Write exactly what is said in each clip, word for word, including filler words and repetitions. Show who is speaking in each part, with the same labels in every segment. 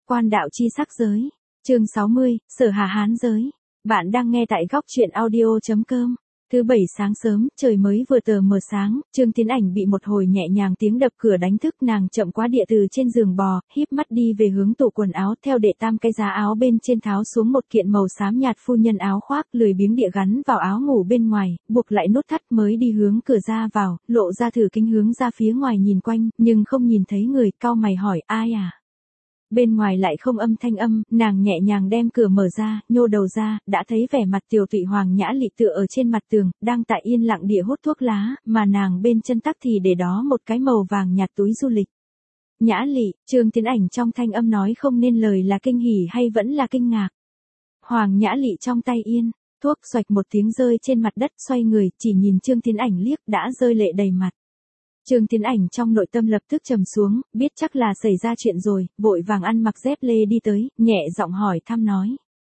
Speaker 1: Quan đạo chi sắc giới. Chương sáu mươi, Sở Hà Hán giới. Bạn đang nghe tại góc truyện audio chấm com. Thứ bảy sáng sớm, trời mới vừa tờ mờ sáng, Trương Tiến Ảnh bị một hồi nhẹ nhàng tiếng đập cửa đánh thức, nàng chậm quá địa từ trên giường bò, híp mắt đi về hướng tủ quần áo, theo đệ tam cái giá áo bên trên tháo xuống một kiện màu xám nhạt phu nhân áo khoác, lười biếng địa gắn vào áo ngủ bên ngoài, buộc lại nút thắt mới đi hướng cửa ra vào, lộ ra thử kính hướng ra phía ngoài nhìn quanh, nhưng không nhìn thấy người, cau mày hỏi, ai à? Bên ngoài lại không âm thanh âm, nàng nhẹ nhàng đem cửa mở ra, nhô đầu ra, đã thấy vẻ mặt Tiểu Tụy Hoàng Nhã Lị tựa ở trên mặt tường, đang tại yên lặng địa hút thuốc lá, mà nàng bên chân tắc thì để đó một cái màu vàng nhạt túi du lịch. Nhã Lị, Trương Tiến Ảnh trong thanh âm nói không nên lời là kinh hỉ hay vẫn là kinh ngạc. Hoàng Nhã Lị trong tay yên, thuốc xoạch một tiếng rơi trên mặt đất, xoay người, chỉ nhìn Trương Tiến Ảnh liếc, đã rơi lệ đầy mặt. Trương Tiến Ảnh trong nội tâm lập tức trầm xuống, biết chắc là xảy ra chuyện rồi, vội vàng ăn mặc dép lê đi tới, nhẹ giọng hỏi thăm nói.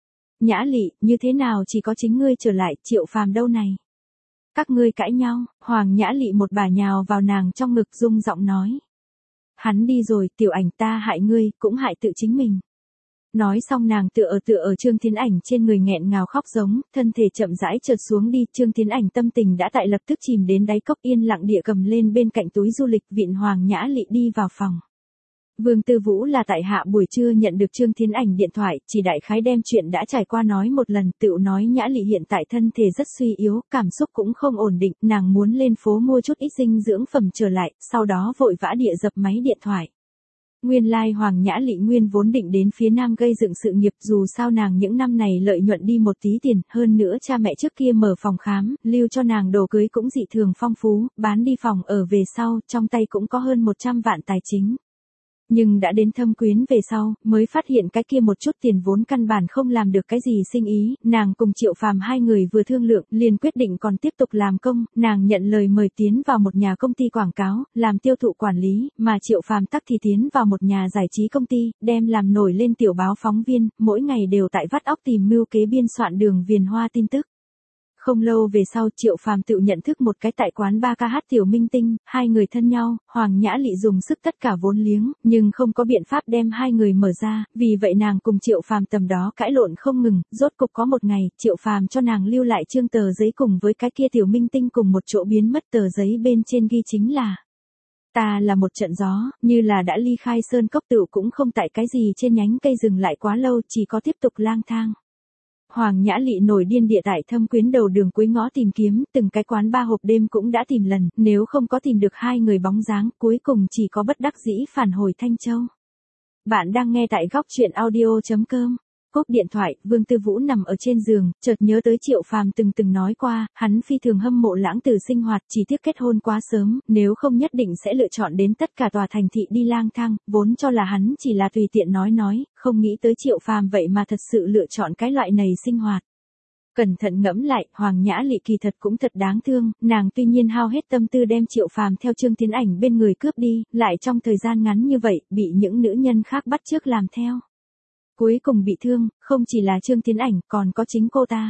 Speaker 1: Nhã Lị, như thế nào chỉ có chính ngươi trở lại, Triệu Phàm đâu này? Các ngươi cãi nhau, Hoàng Nhã Lị một bà nhào vào nàng trong ngực rung giọng nói. Hắn đi rồi, Tiểu Ảnh, ta hại ngươi, cũng hại tự chính mình. Nói xong nàng tựa ở tựa ở Trương Tiến Ảnh trên người nghẹn ngào khóc giống, thân thể chậm rãi trượt xuống đi, Trương Tiến Ảnh tâm tình đã tại lập tức chìm đến đáy cốc, yên lặng địa cầm lên bên cạnh túi du lịch, vịn Hoàng Nhã Lị đi vào phòng. Vương Tư Vũ là tại hạ buổi trưa nhận được Trương Tiến Ảnh điện thoại, chỉ đại khái đem chuyện đã trải qua nói một lần, tựu nói Nhã Lị hiện tại thân thể rất suy yếu, cảm xúc cũng không ổn định, nàng muốn lên phố mua chút ít dinh dưỡng phẩm trở lại, sau đó vội vã địa dập máy điện thoại. Nguyên lai like Hoàng Nhã Lị nguyên vốn định đến phía Nam gây dựng sự nghiệp, dù sao nàng những năm này lợi nhuận đi một tí tiền, hơn nữa cha mẹ trước kia mở phòng khám, lưu cho nàng đồ cưới cũng dị thường phong phú, bán đi phòng ở về sau, trong tay cũng có hơn một trăm vạn tài chính. Nhưng đã đến Thâm Quyến về sau, mới phát hiện cái kia một chút tiền vốn căn bản không làm được cái gì sinh ý, nàng cùng Triệu Phàm hai người vừa thương lượng, liền quyết định còn tiếp tục làm công, nàng nhận lời mời tiến vào một nhà công ty quảng cáo, làm tiêu thụ quản lý, mà Triệu Phàm tắc thì tiến vào một nhà giải trí công ty, đem làm nổi lên tiểu báo phóng viên, mỗi ngày đều tại vắt óc tìm mưu kế biên soạn đường viền hoa tin tức. Không lâu về sau Triệu Phàm tự nhận thức một cái tại quán ba ca hát tiểu minh tinh, hai người thân nhau, Hoàng Nhã Lị dùng sức tất cả vốn liếng, nhưng không có biện pháp đem hai người mở ra, vì vậy nàng cùng Triệu Phàm tầm đó cãi lộn không ngừng, rốt cục có một ngày, Triệu Phàm cho nàng lưu lại trương tờ giấy cùng với cái kia tiểu minh tinh cùng một chỗ biến mất, tờ giấy bên trên ghi chính là: ta là một trận gió, như là đã ly khai sơn cốc tựu cũng không tại cái gì trên nhánh cây dừng lại quá lâu, chỉ có tiếp tục lang thang. Hoàng Nhã Lị nổi điên địa tại Thâm Quyến đầu đường cuối ngõ tìm kiếm, từng cái quán ba hộp đêm cũng đã tìm lần, nếu không có tìm được hai người bóng dáng, cuối cùng chỉ có bất đắc dĩ phản hồi Thanh Châu. Bạn đang nghe tại góc truyện audio chấm com. Cúp điện thoại, Vương Tư Vũ nằm ở trên giường, chợt nhớ tới Triệu Phàm từng từng nói qua, hắn phi thường hâm mộ Lãng Tử sinh hoạt, chỉ tiếc kết hôn quá sớm, nếu không nhất định sẽ lựa chọn đến tất cả tòa thành thị đi lang thang, vốn cho là hắn chỉ là tùy tiện nói nói, không nghĩ tới Triệu Phàm vậy mà thật sự lựa chọn cái loại này sinh hoạt. Cẩn thận ngẫm lại, Hoàng Nhã Lị kỳ thật cũng thật đáng thương, nàng tuy nhiên hao hết tâm tư đem Triệu Phàm theo Trương Tiến Ảnh bên người cướp đi, lại trong thời gian ngắn như vậy, bị những nữ nhân khác bắt chước làm theo. Cuối cùng bị thương, không chỉ là Trương Tiến Ảnh, còn có chính cô ta.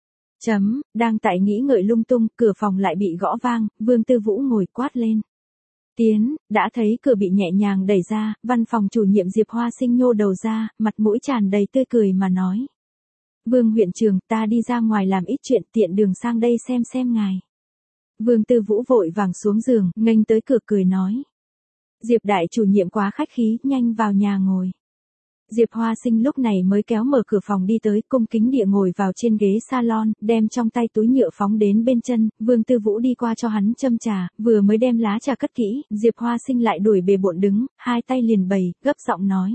Speaker 1: Chấm, đang tại nghĩ ngợi lung tung, cửa phòng lại bị gõ vang, Vương Tư Vũ ngồi quát lên. Tiến, đã thấy cửa bị nhẹ nhàng đẩy ra, văn phòng chủ nhiệm Diệp Hoa Sinh nhô đầu ra, mặt mũi tràn đầy tươi cười mà nói. Vương huyện trưởng, ta đi ra ngoài làm ít chuyện, tiện đường sang đây xem xem ngài. Vương Tư Vũ vội vàng xuống giường, nghênh tới cửa cười nói. Diệp đại chủ nhiệm quá khách khí, nhanh vào nhà ngồi. Diệp Hoa Sinh lúc này mới kéo mở cửa phòng đi tới, cung kính địa ngồi vào trên ghế salon, đem trong tay túi nhựa phóng đến bên chân, Vương Tư Vũ đi qua cho hắn châm trà, vừa mới đem lá trà cất kỹ, Diệp Hoa Sinh lại đuổi bề bộn đứng, hai tay liền bày, gấp giọng nói.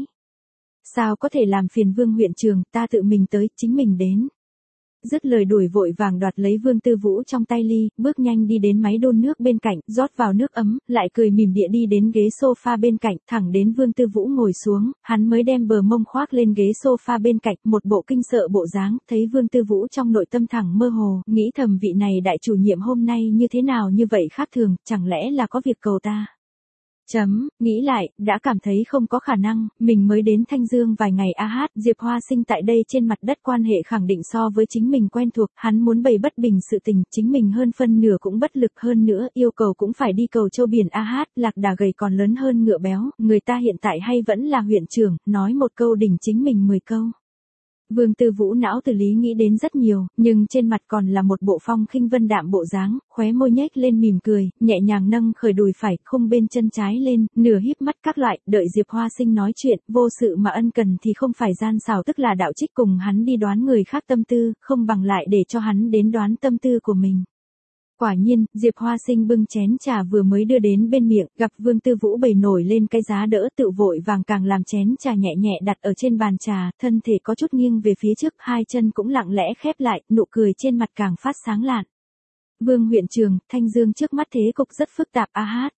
Speaker 1: Sao có thể làm phiền Vương huyện trưởng, ta tự mình tới, chính mình đến. Dứt lời đuổi vội vàng đoạt lấy Vương Tư Vũ trong tay ly, bước nhanh đi đến máy đun nước bên cạnh, rót vào nước ấm, lại cười mỉm địa đi đến ghế sofa bên cạnh, thẳng đến Vương Tư Vũ ngồi xuống, hắn mới đem bờ mông khoác lên ghế sofa bên cạnh, một bộ kinh sợ bộ dáng, thấy Vương Tư Vũ trong nội tâm thẳng mơ hồ, nghĩ thầm vị này đại chủ nhiệm hôm nay như thế nào như vậy khác thường, chẳng lẽ là có việc cầu ta. Chấm, nghĩ lại, đã cảm thấy không có khả năng, mình mới đến Thanh Dương vài ngày a hát, Diệp Hoa Sinh tại đây trên mặt đất quan hệ khẳng định so với chính mình quen thuộc, hắn muốn bày bất bình sự tình, chính mình hơn phân nửa cũng bất lực hơn nữa, yêu cầu cũng phải đi cầu châu biển a hát, lạc đà gầy còn lớn hơn ngựa béo, người ta hiện tại hay vẫn là huyện trưởng, nói một câu đỉnh chính mình mười câu. Vương Tư Vũ não từ lý nghĩ đến rất nhiều, nhưng trên mặt còn là một bộ phong khinh vân đạm bộ dáng, khóe môi nhếch lên mỉm cười, nhẹ nhàng nâng khởi đùi phải, khung bên chân trái lên, nửa híp mắt các loại, đợi Diệp Hoa Sinh nói chuyện, vô sự mà ân cần thì không phải gian xảo tức là đạo trích cùng hắn đi đoán người khác tâm tư, không bằng lại để cho hắn đến đoán tâm tư của mình. Quả nhiên, Diệp Hoa Sinh bưng chén trà vừa mới đưa đến bên miệng, gặp Vương Tư Vũ bày nổi lên cái giá đỡ tự vội vàng càng làm chén trà nhẹ nhẹ đặt ở trên bàn trà, thân thể có chút nghiêng về phía trước, hai chân cũng lặng lẽ khép lại, nụ cười trên mặt càng phát sáng lạn. Vương huyện trường, Thanh Dương trước mắt thế cục rất phức tạp a hát.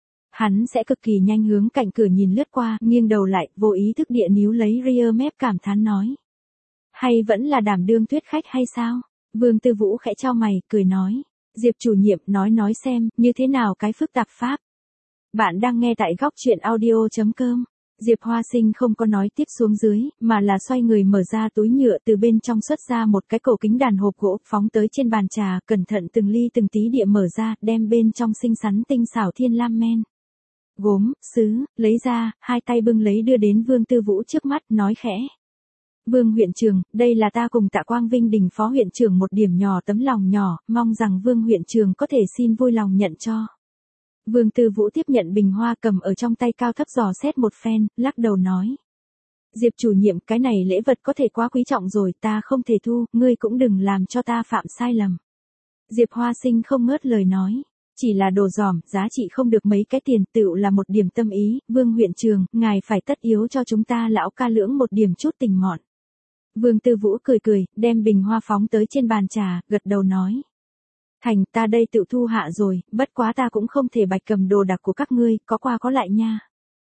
Speaker 1: Hắn sẽ cực kỳ nhanh hướng cạnh cửa nhìn lướt qua, nghiêng đầu lại, vô ý thức địa níu lấy rear mép cảm thán nói. Hay vẫn là đảm đương thuyết khách hay sao? Vương Tư Vũ khẽ chau mày, cười nói. Diệp chủ nhiệm nói nói xem, như thế nào cái phức tạp pháp. Bạn đang nghe tại góc chuyện audio chấm com. Diệp Hoa Sinh không có nói tiếp xuống dưới, mà là xoay người mở ra túi nhựa từ bên trong xuất ra một cái cổ kính đàn hộp gỗ, phóng tới trên bàn trà, cẩn thận từng ly từng tí địa mở ra, đem bên trong xinh xắn tinh xảo thiên lam men. Gốm, sứ, lấy ra, hai tay bưng lấy đưa đến Vương Tư Vũ trước mắt, nói khẽ. Vương huyện trưởng, đây là ta cùng Tạ Quang Vinh Đình phó huyện trưởng một điểm nhỏ tấm lòng nhỏ, mong rằng Vương huyện trưởng có thể xin vui lòng nhận cho. Vương Tư Vũ tiếp nhận bình hoa cầm ở trong tay cao thấp dò xét một phen, lắc đầu nói. Diệp chủ nhiệm, cái này lễ vật có thể quá quý trọng rồi, ta không thể thu, ngươi cũng đừng làm cho ta phạm sai lầm. Diệp Hoa Sinh không ngớt lời nói. Chỉ là đồ giỏm, giá trị không được mấy cái tiền, tựu là một điểm tâm ý, Vương huyện trưởng, ngài phải tất yếu cho chúng ta lão ca lưỡng một điểm chút tình mọn. Vương Tư Vũ cười cười, đem bình hoa phóng tới trên bàn trà, gật đầu nói. Thành, ta đây tự thu hạ rồi, bất quá ta cũng không thể bạch cầm đồ đặc của các ngươi, có qua có lại nha.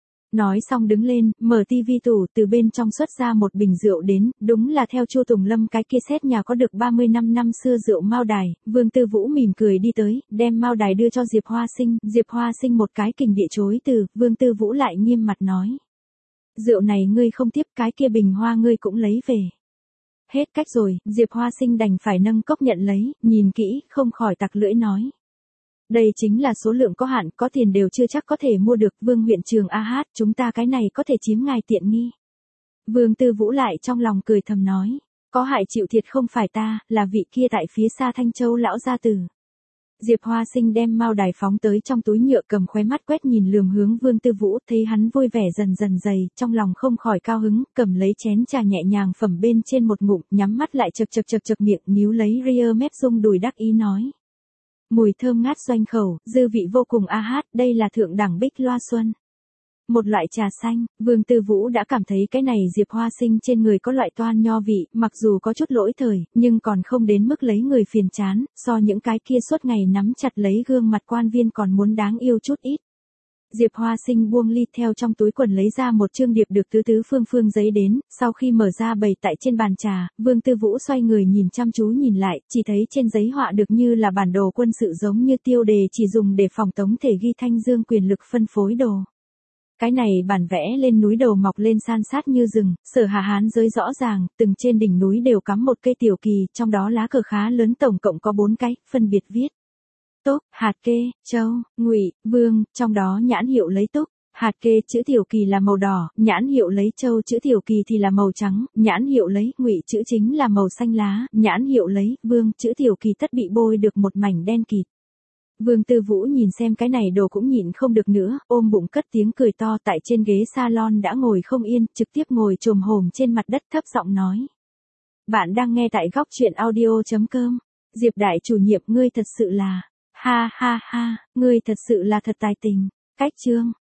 Speaker 1: Nói xong đứng lên, mở tivi tủ từ bên trong xuất ra một bình rượu đến, đúng là theo Chu Tùng Lâm cái kia xét nhà có được ba mươi lăm năm xưa rượu Mao Đài, Vương Tư Vũ mỉm cười đi tới, đem Mao Đài đưa cho Diệp Hoa Sinh, Diệp Hoa Sinh một cái kình địa chối từ, Vương Tư Vũ lại nghiêm mặt nói. Rượu này ngươi không tiếp, cái kia bình hoa ngươi cũng lấy về. Hết cách rồi, Diệp Hoa Sinh đành phải nâng cốc nhận lấy, nhìn kỹ, không khỏi tặc lưỡi nói. Đây chính là số lượng có hạn, có tiền đều chưa chắc có thể mua được, Vương huyện trường a hát, chúng ta cái này có thể chiếm ngài tiện nghi. Vương Tư Vũ lại trong lòng cười thầm nói, có hại chịu thiệt không phải ta, là vị kia tại phía xa Thanh Châu lão gia tử. Diệp Hoa Sinh đem Mao Đài phóng tới trong túi nhựa, cầm khóe mắt quét nhìn lườm hướng Vương Tư Vũ, thấy hắn vui vẻ dần dần dày, trong lòng không khỏi cao hứng, cầm lấy chén trà nhẹ nhàng phẩm bên trên một ngụm, nhắm mắt lại chật chật chật chật miệng, níu lấy rear mép rung đùi đắc ý nói. Mùi thơm ngát doanh khẩu, dư vị vô cùng a hát, đây là thượng đẳng bích loa xuân. Một loại trà xanh, Vương Tư Vũ đã cảm thấy cái này Diệp Hoa Sinh trên người có loại toan nho vị, mặc dù có chút lỗi thời, nhưng còn không đến mức lấy người phiền chán, so những cái kia suốt ngày nắm chặt lấy gương mặt quan viên còn muốn đáng yêu chút ít. Diệp Hoa Sinh buông ly, theo trong túi quần lấy ra một chương điệp được tứ tứ phương phương giấy đến, sau khi mở ra bày tại trên bàn trà, Vương Tư Vũ xoay người nhìn chăm chú nhìn lại, chỉ thấy trên giấy họa được như là bản đồ quân sự giống như tiêu đề chỉ dùng để phòng tống thể ghi Thanh Dương quyền lực phân phối đồ. Cái này bản vẽ lên núi đầu mọc lên san sát như rừng, Sở Hà Hán giới rõ ràng, từng trên đỉnh núi đều cắm một cây tiểu kỳ, trong đó lá cờ khá lớn, tổng cộng có bốn cái, phân biệt viết. Túc, hạt kê, châu, ngụy, vương, trong đó nhãn hiệu lấy túc, hạt kê chữ tiểu kỳ là màu đỏ, nhãn hiệu lấy châu chữ tiểu kỳ thì là màu trắng, nhãn hiệu lấy ngụy chữ chính là màu xanh lá, nhãn hiệu lấy vương chữ tiểu kỳ tất bị bôi được một mảnh đen kịt. Vương Tư Vũ nhìn xem cái này đồ cũng nhịn không được nữa, ôm bụng cất tiếng cười to, tại trên ghế salon đã ngồi không yên, trực tiếp ngồi chồm hổm trên mặt đất thấp giọng nói. Bạn đang nghe tại góc chuyện audio chấm com. Diệp đại chủ nhiệm, ngươi thật sự là, ha ha ha, ngươi thật sự là thật tài tình. Cách chương.